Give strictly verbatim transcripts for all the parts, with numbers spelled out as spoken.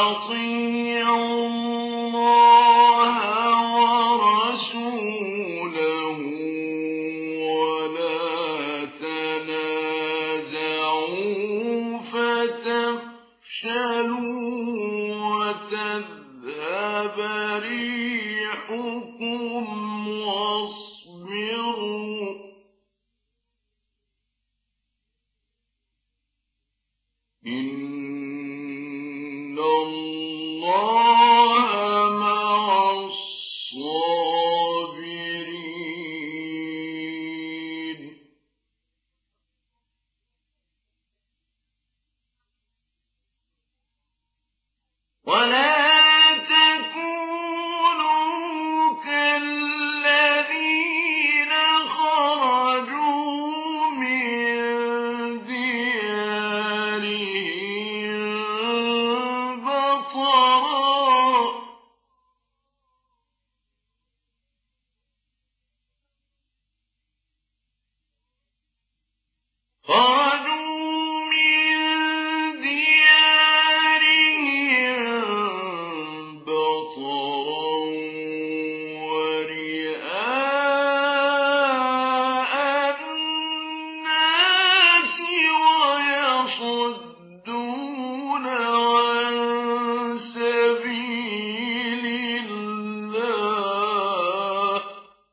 وَأَطِيعُوا اللَّهَ وَرَسُولَهُ وَلَا تَنَازَعُوا فَتَفْشَلُوا وَتَذْهَبَ رِيحُكُمْ وَاصْبِرُوا إِنَّ اللَّهَ مَعَ الصَّابِرِينَ. وَلَا تَكُونُوا كَالَّذِينَ خَرَجُوا مِن دِيَارِهِم بَطَرًا خرجوا من ديارهم بطرا ورئاء الناس ويصدون عن سبيل الله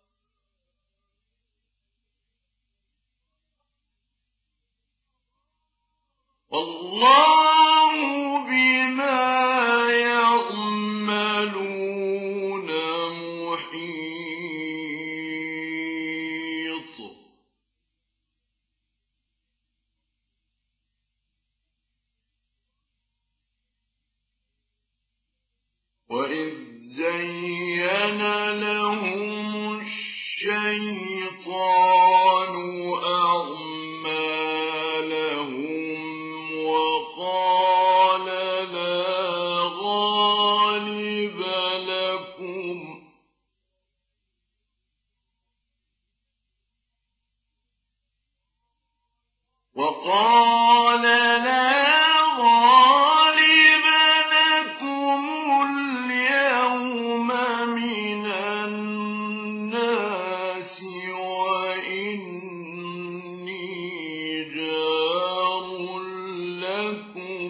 والله بما يعملون محيط. وَإِذْ زَيَّنَ لَهُمُ الشَّيْطَانُ أَعْمَالَهُمْ وَقَالَ لَا غَالِبَ لَكُمْ وَقَالَ لَا غَالِبَ لَكُمُ الْيَوْمَ مِنَ النَّاسِ وَإِنِّي جَارٌ لَكُمْ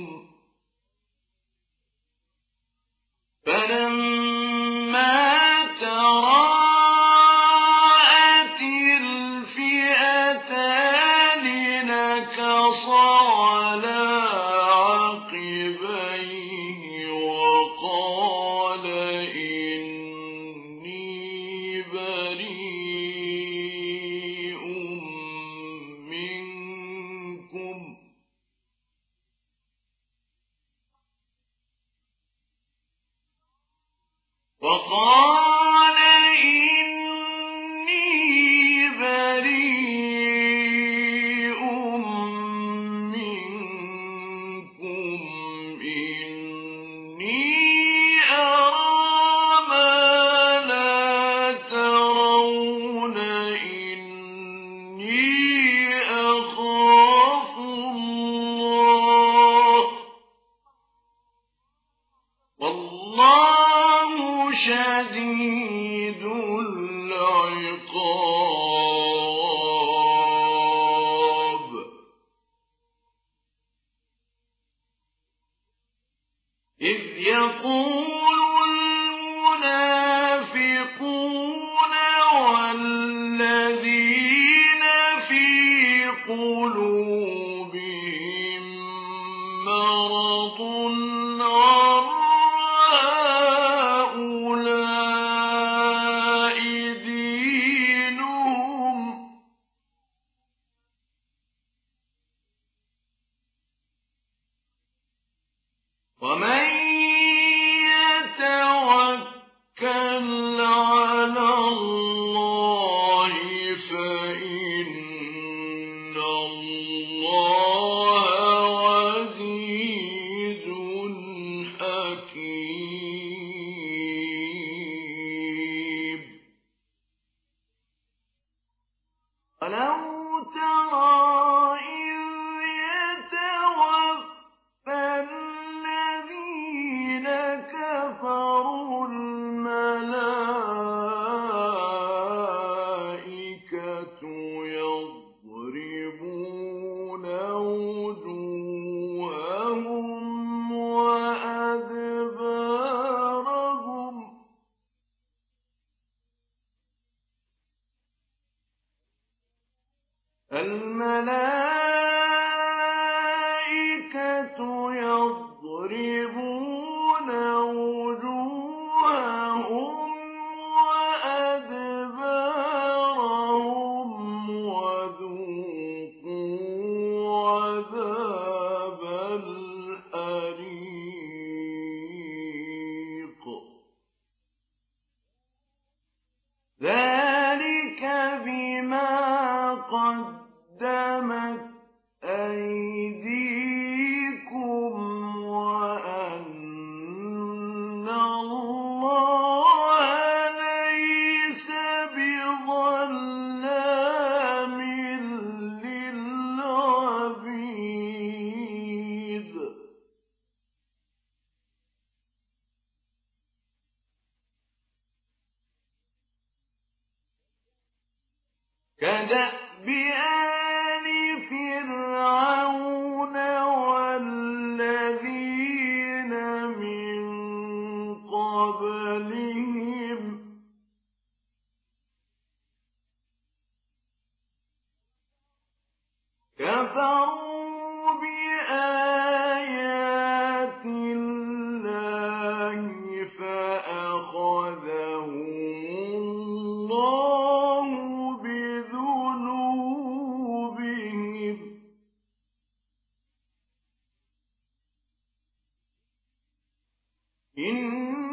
فَلَمَّا تَرَاءَتِ الْفِئَتَانِ نَكَصَ عَلَىٰ عَقِبَيْهِ وَقَالَ إِنِّي بَرِيءٌ مِّنكُمْ وَقَالَ إِنِّي بَرِيءٌ مِّنكُمْ إِنِّي أَرَىٰ مَا لَا تَرَوْنَ إِنِّي أَخَافُ اللَّهَ وَاللَّهُ شَدِيدُ الْعِقَابِ. إِذْ يَقُولُ الْمُنَافِقُونَ وَالَّذِينَ فِي قُلُوبِهِم مَّرَضٌ غَرَّ هَٰؤُلَاءِ دِينُهُمْ وَمَن يَتَوَكَّلْ عَلَى اللَّهِ فَإِنَّ اللَّهَ عَزِيزٌ حَكِيمٌ. وَلَوْ تَرَىٰ إِذْ يَتَوَفَّى الَّذِينَ كدأب آل فرعون والذين من قبلهم كفروا بآيات الله فأخذهم الله بذنوبهم إن